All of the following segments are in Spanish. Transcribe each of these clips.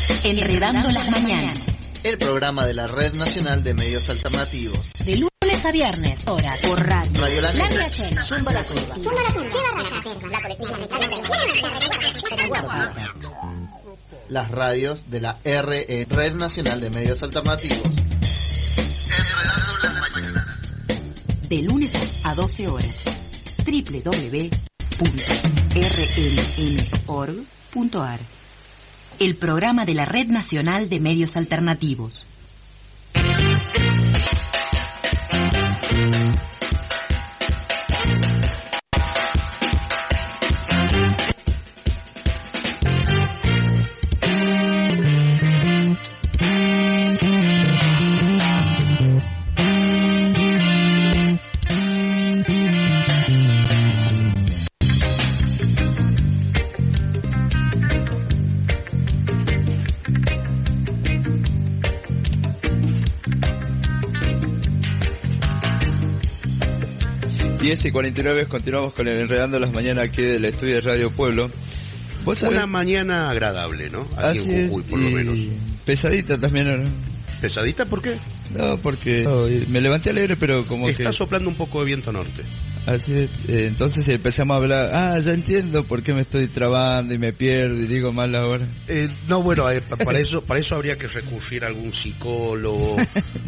Enredando las mañanas. El programa de la Red Nacional de Medios Alternativos. De lunes a viernes, horas por radio. Radio La Negra. La Llena. Zumba la Curva. Las radios de la RE, Red Nacional de Medios Alternativos. Enredando las mañanas. De lunes a 12 horas. www.rnm.org.ar. El programa de la Red Nacional de Medios Alternativos. Y 49, continuamos con el Enredando las Mañanas aquí del estudio de Radio Pueblo. ¿Vos sabés? Una mañana agradable, ¿no? Aquí Así en Jujuy, por lo menos. Pesadita también, ¿no? ¿Pesadita por qué? No, porque me levanté alegre, pero como Está soplando un poco de viento norte. Así es, entonces empezamos a hablar, ya entiendo por qué me estoy trabando y me pierdo y digo mal ahora. No, bueno, para eso habría que recurrir a algún psicólogo,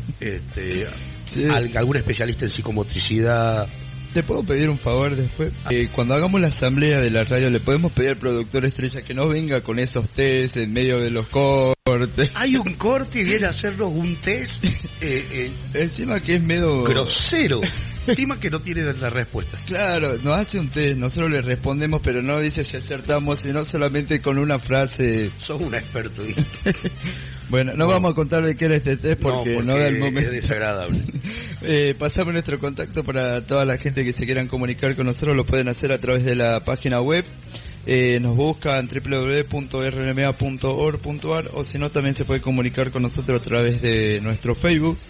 sí. Algún especialista en psicomotricidad. ¿Te puedo pedir un favor después? Cuando hagamos la asamblea de la radio, le podemos pedir al productor estrella que no venga con esos test en medio de los cortes. Hay un corte y viene a hacernos un test. Encima que es medio grosero. Encima que no tiene la respuesta. Claro, nos hace un test, nosotros le respondemos, pero no dice si acertamos, sino solamente con una frase. Sos un experto. Bueno, no vamos a contar de qué era este test porque no da el momento. Es desagradable. Pasamos nuestro contacto para toda la gente que se quieran comunicar con nosotros, lo pueden hacer a través de la página web. Nos buscan www.rnma.org.ar o si no también se puede comunicar con nosotros a través de nuestro Facebook,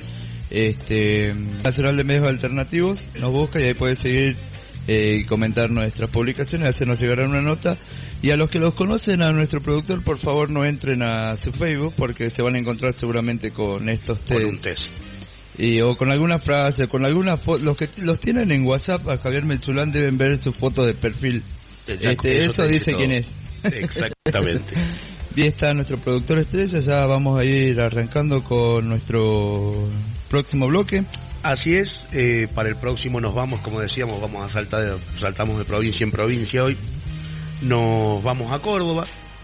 Nacional de Medios Alternativos, nos busca y ahí puede seguir y comentar nuestras publicaciones, hacernos llegar una nota. Y a los que los conocen, a nuestro productor, por favor no entren a su Facebook porque se van a encontrar seguramente con estos test. Con un test. O con alguna frase, con alguna foto. Los que los tienen en WhatsApp, a Javier Melchulán deben ver su foto de perfil. Eso dice quién es. Exactamente. Bien, está nuestro productor estrella, ya vamos a ir arrancando con nuestro próximo bloque. Así es, para el próximo nos vamos, como decíamos, saltamos de provincia en provincia hoy. Nos vamos a Córdoba.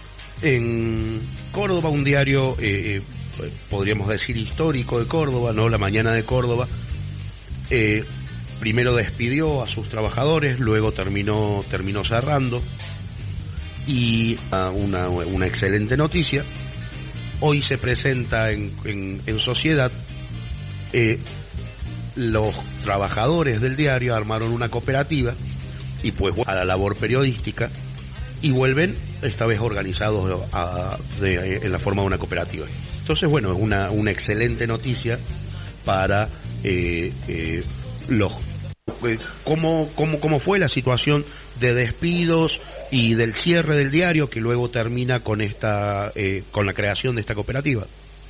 En Córdoba, un diario, podríamos decir histórico de Córdoba, ¿no? La Mañana de Córdoba. Primero despidió a sus trabajadores, luego terminó cerrando. Y una excelente noticia. Hoy se presenta en sociedad. Los trabajadores del diario armaron una cooperativa y pues a la labor periodística y vuelven esta vez organizados en la forma de una cooperativa. Entonces, bueno, es una excelente noticia para cómo fue la situación de despidos y del cierre del diario que luego termina con con la creación de esta cooperativa.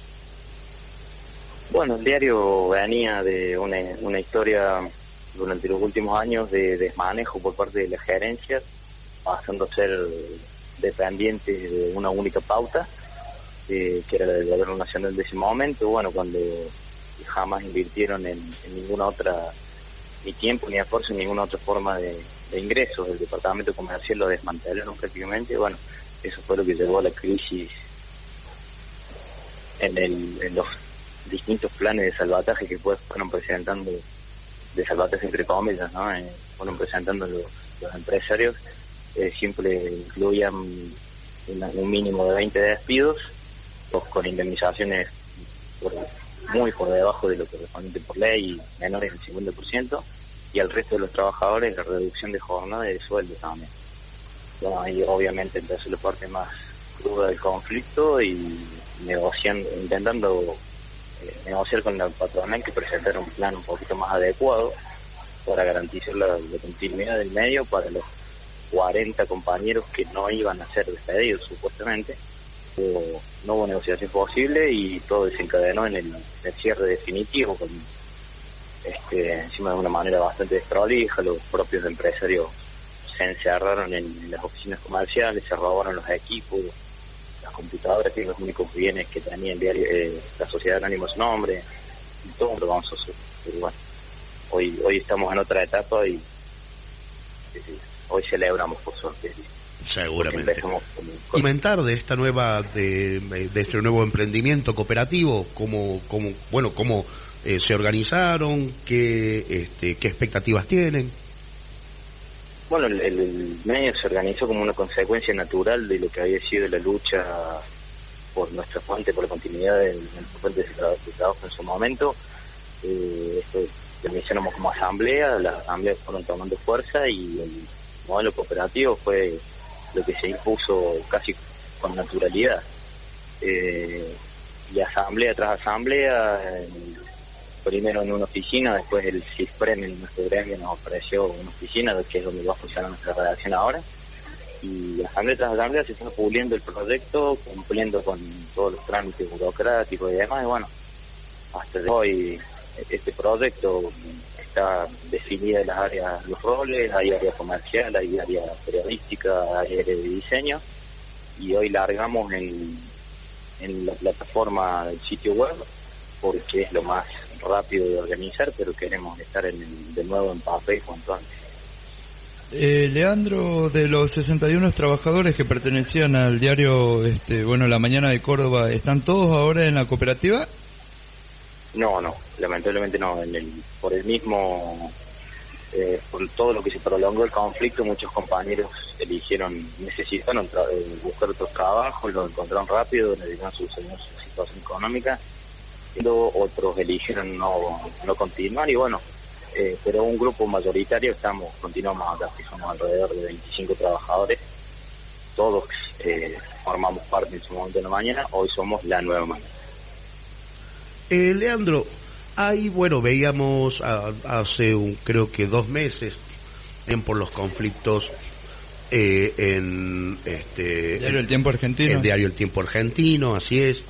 Bueno, el diario venía de una historia durante los últimos años de desmanejo por parte de las gerencias, pasando a ser dependientes de una única pauta, que era la del gobierno nacional de ese momento, bueno, cuando jamás invirtieron en ninguna otra, ni tiempo, ni esfuerzo, en ninguna otra forma de ingresos. El departamento comercial lo desmantelaron prácticamente, bueno, eso fue lo que llevó a la crisis en los distintos planes de salvataje que fueron presentando, de salvataje entre comillas, ¿no? Fueron presentando los empresarios, siempre incluían un mínimo de 20 despidos, pues con indemnizaciones muy por debajo de lo correspondiente por ley, menores del 50%, y al resto de los trabajadores la reducción de jornada y de sueldo también. Bueno, ahí obviamente empezó la parte más cruda del conflicto y intentando negociar con la patronal que presentara un plan un poquito más adecuado para garantizar la continuidad del medio para los 40 compañeros que no iban a ser despedidos supuestamente, no hubo negociación posible y todo desencadenó en el cierre definitivo, con encima de una manera bastante desprolija. Los propios empresarios se encerraron en las oficinas comerciales, se robaron los equipos, las computadoras, que eran los únicos bienes que tenía el diario, la Sociedad Anónima su nombre, y todo un vergonzoso. Pero bueno, hoy estamos en otra etapa y hoy celebramos, por suerte. Seguramente. Comentar de esta nueva, de este nuevo emprendimiento cooperativo, cómo se organizaron, qué expectativas tienen. Bueno, el medio se organizó como una consecuencia natural de lo que había sido la lucha por nuestra fuente, por la continuidad del fuente de trabajo en su momento. Esto lo mencionamos como asamblea, las asambleas fueron tomando fuerza y el modelo cooperativo fue lo que se impuso casi con naturalidad. Y asamblea tras asamblea, primero en una oficina, después el CISPREM en nuestro gremio nos ofreció una oficina, que es donde va a funcionar nuestra redacción ahora, y asamblea tras asamblea se está puliendo el proyecto, cumpliendo con todos los trámites burocráticos y demás, y bueno, hasta hoy este proyecto está definida en las áreas, los roles, hay área comercial, hay área periodística, hay área de diseño, y hoy largamos en la plataforma del sitio web, porque es lo más rápido de organizar, pero queremos estar de nuevo en papel cuanto antes. Leandro, de los 61 trabajadores que pertenecían al diario La Mañana de Córdoba, ¿están todos ahora en la cooperativa? No, lamentablemente no. Por todo lo que se prolongó el conflicto, muchos compañeros necesitaron buscar otros trabajos, lo encontraron rápido, necesitaron su situación económica, otros eligieron no continuar y bueno, pero un grupo mayoritario continuamos acá, que somos alrededor de 25 trabajadores, todos formamos parte en su momento de la mañana, hoy somos la nueva mañana. Leandro, veíamos hace creo que 2 meses, por los conflictos en Diario El Tiempo Argentino. El Diario El Tiempo Argentino, así es.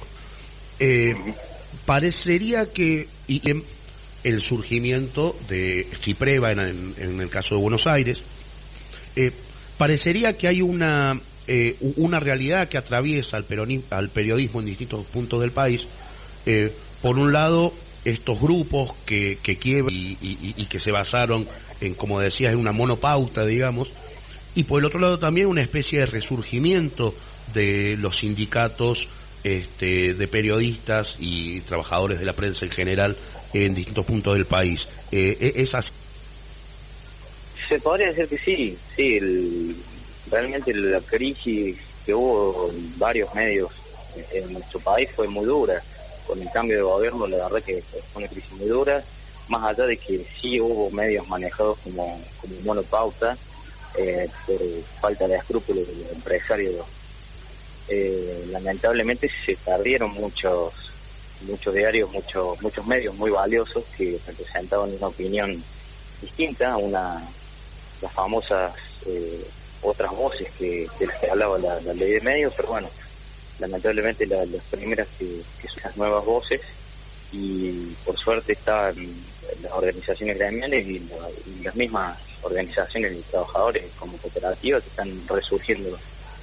Parecería que el surgimiento de Cipreva en el caso de Buenos Aires, parecería que hay una realidad que atraviesa al periodismo en distintos puntos del país. Por un lado, estos grupos que quiebran y que se basaron en, como decías, en una monopauta, digamos, y por el otro lado también una especie de resurgimiento de los sindicatos de periodistas y trabajadores de la prensa en general en distintos puntos del país. ¿Es así? Se podría decir que sí, realmente la crisis que hubo en varios medios en nuestro país fue muy dura. Con el cambio de gobierno, la verdad que fue una crisis muy dura, más allá de que sí hubo medios manejados como monopauta, por falta de escrúpulos de los empresarios. Lamentablemente se perdieron muchos diarios, muchos medios muy valiosos que representaban una opinión distinta, las famosas otras voces de las que hablaba la ley de medios, pero bueno, lamentablemente las primeras que son las nuevas voces, y por suerte están las organizaciones gremiales y las mismas organizaciones de trabajadores como cooperativas que están resurgiendo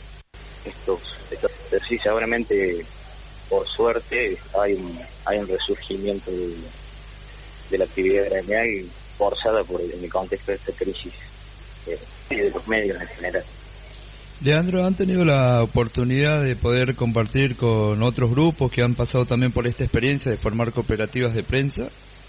pero sí, seguramente por suerte hay un resurgimiento de la actividad gremial forzada en el contexto de esta crisis y de los medios en general. Leandro, ¿han tenido la oportunidad de poder compartir con otros grupos que han pasado también por esta experiencia de formar cooperativas de prensa?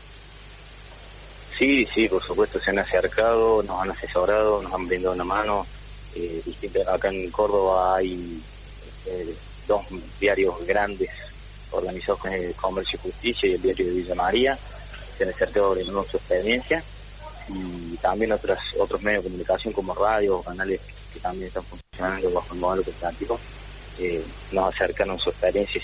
Sí, por supuesto, se han acercado, nos han asesorado, nos han brindado una mano. Acá en Córdoba hay 2 diarios grandes organizados con el Comercio y Justicia y el diario de Villa María, se han acercado brindando su experiencia, y también otros medios de comunicación como radio o canales que también están funcionando bajo el modelo cooperativo, nos acercaron su experiencia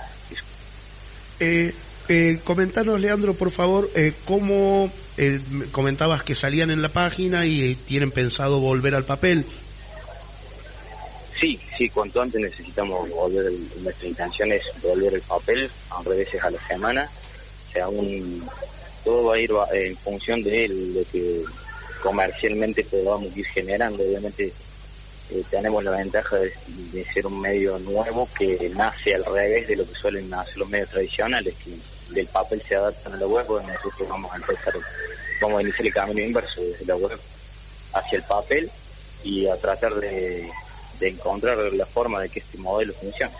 y su... Comentanos, Leandro, por favor, cómo comentabas que salían en la página y tienen pensado volver al papel. Sí, cuanto antes necesitamos volver, nuestra intención es volver el papel, a veces a la semana, o sea, todo va a ir en función de lo que comercialmente podamos ir generando. Obviamente tenemos la ventaja de ser un medio nuevo que nace al revés de lo que suelen nacer los medios tradicionales, que del papel se adaptan a la web. Bueno, nosotros vamos a iniciar el camino inverso, desde la web hacia el papel, y a tratar de encontrar la forma de que este modelo funcione.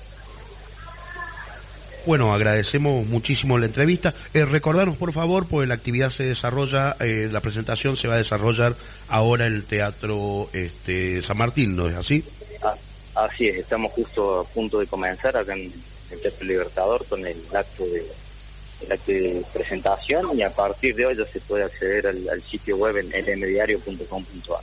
Bueno, agradecemos muchísimo la entrevista. Recordarnos, por favor, pues la actividad se desarrolla, la presentación se va a desarrollar ahora en el Teatro San Martín, ¿no es así? Así es, estamos justo a punto de comenzar acá en el Teatro Libertador con el acto de presentación, y a partir de hoy ya se puede acceder al sitio web en lmdiario.com.ar.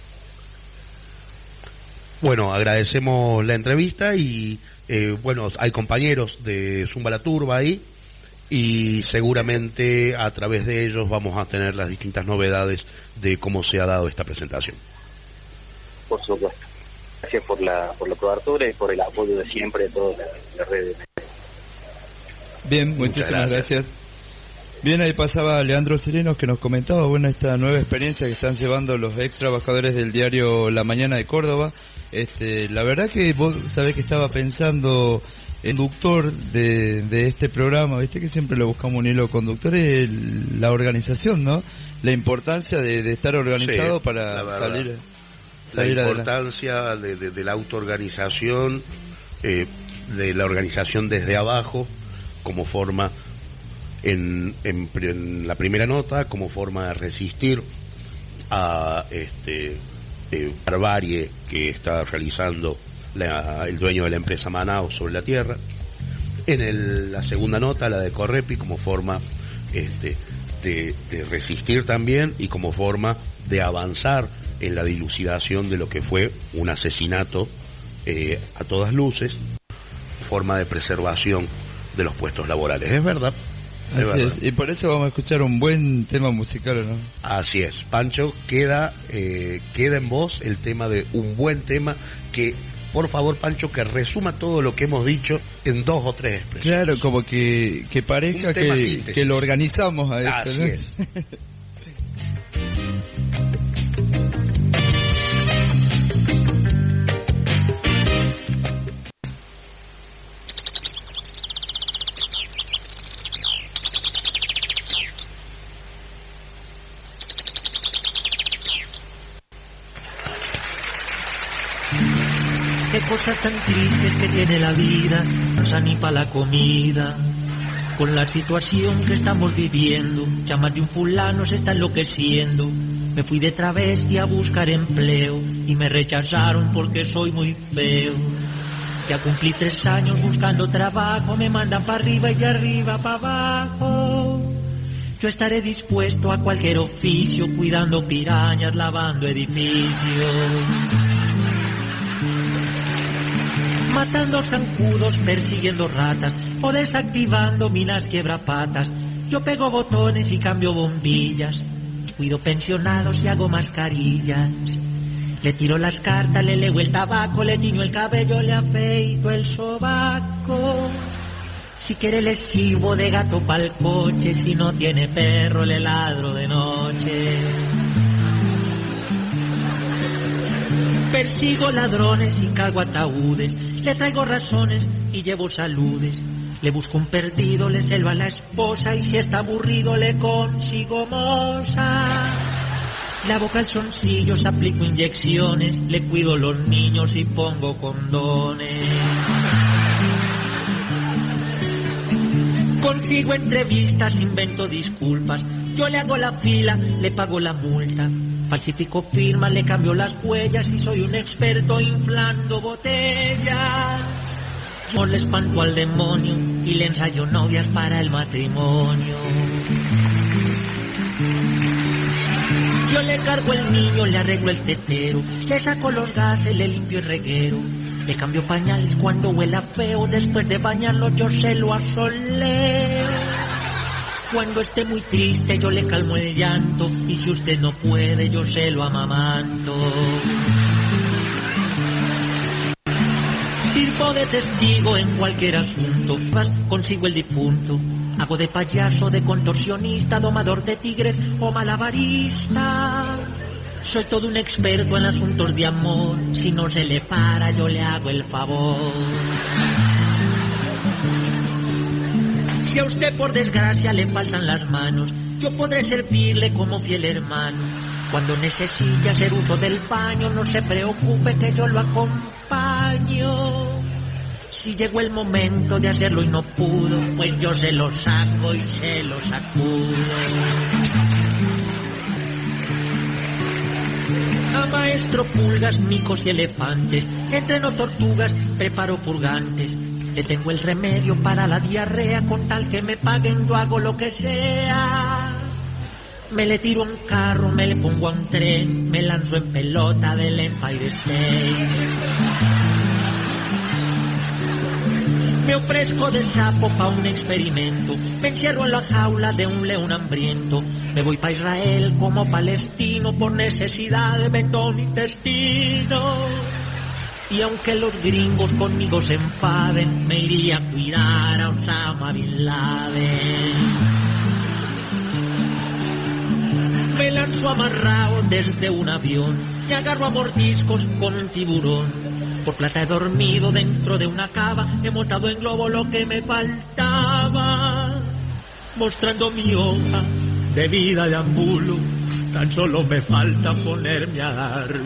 Bueno, agradecemos la entrevista y bueno, hay compañeros de Zumba la Turba ahí y seguramente a través de ellos vamos a tener las distintas novedades de cómo se ha dado esta presentación. Por supuesto. Gracias por la cobertura y por el apoyo de siempre de todas las redes. Bien, muchísimas gracias. Bien, ahí pasaba Leandro Serenos, que nos comentaba, bueno, esta nueva experiencia que están llevando los ex trabajadores del diario La Mañana de Córdoba. La verdad que vos sabés que estaba pensando, el conductor de este programa, viste que siempre le buscamos un hilo conductor, es la organización, ¿no? La importancia de estar organizado, sí, para salir adelante. La importancia de la autoorganización, de la organización desde abajo, como forma, en la primera nota, como forma de resistir a barbarie que está realizando el dueño de la empresa Manaos sobre la tierra. En la segunda nota, la de Correpi, como forma de resistir también y como forma de avanzar en la dilucidación de lo que fue un asesinato a todas luces, forma de preservación de los puestos laborales. Es verdad. Así es, y por eso vamos a escuchar un buen tema musical, ¿no? Así es, Pancho, queda en vos el tema de un buen tema que, por favor, Pancho, que resuma todo lo que hemos dicho en 2 o 3 expresiones. Claro, como que parezca que lo organizamos a esto, así, ¿no? Es. Qué cosas tan tristes que tiene la vida, no sa ni pa' la comida. Con la situación que estamos viviendo, ya más de un fulano se está enloqueciendo. Me fui de travesti a buscar empleo y me rechazaron porque soy muy feo. Ya cumplí 3 años buscando trabajo, me mandan para arriba y de arriba para abajo. Yo estaré dispuesto a cualquier oficio, cuidando pirañas, lavando edificios, matando zancudos, persiguiendo ratas o desactivando minas quiebrapatas. Yo pego botones y cambio bombillas, cuido pensionados y hago mascarillas. Le tiro las cartas, le leo el tabaco, le tiño el cabello, le afeito el sobaco. Si quiere le sirvo de gato pa'l coche, si no tiene perro le ladro de noche. Persigo ladrones y cago ataúdes, le traigo razones y llevo saludes. Le busco un perdido, le selvo a la esposa y si está aburrido le consigo moza. Lavo calzoncillos, aplico inyecciones, le cuido los niños y pongo condones. Consigo entrevistas, invento disculpas, yo le hago la fila, le pago la multa. Falsifico firmas, le cambio las huellas y soy un experto inflando botellas. Yo le espanto al demonio y le ensayo novias para el matrimonio. Yo le cargo el niño, le arreglo el tetero, le saco los gases, le limpio el reguero. Le cambio pañales cuando huela feo, después de bañarlo yo se lo asoleo. Cuando esté muy triste yo le calmo el llanto y si usted no puede yo se lo amamanto. Sirvo de testigo en cualquier asunto, consigo el difunto. Hago de payaso, de contorsionista, domador de tigres o malabarista. Soy todo un experto en asuntos de amor. Si no se le para, yo le hago el favor. Si a usted por desgracia le faltan las manos, yo podré servirle como fiel hermano. Cuando necesite hacer uso del baño, no se preocupe que yo lo acompaño. Si llegó el momento de hacerlo y no pudo, pues yo se lo saco y se lo sacudo. A maestro pulgas, micos y elefantes, entreno tortugas, preparo purgantes. Le tengo el remedio para la diarrea, con tal que me paguen yo hago lo que sea. Me le tiro a un carro, me le pongo a un tren, me lanzo en pelota del Empire State. Me ofrezco de sapo pa' un experimento, me encierro en la jaula de un león hambriento. Me voy pa' Israel como palestino, por necesidad vendo mi intestino. Y aunque los gringos conmigo se enfaden, me iría a cuidar a Osama Bin Laden. Me lanzo amarrado desde un avión y agarro a mordiscos con un tiburón. Por plata he dormido dentro de una cava, he montado en globo lo que me faltaba. Mostrando mi hoja de vida de ambulo, tan solo me falta ponerme a dar.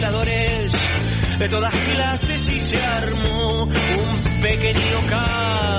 de todas clases y se armó un pequeño caos.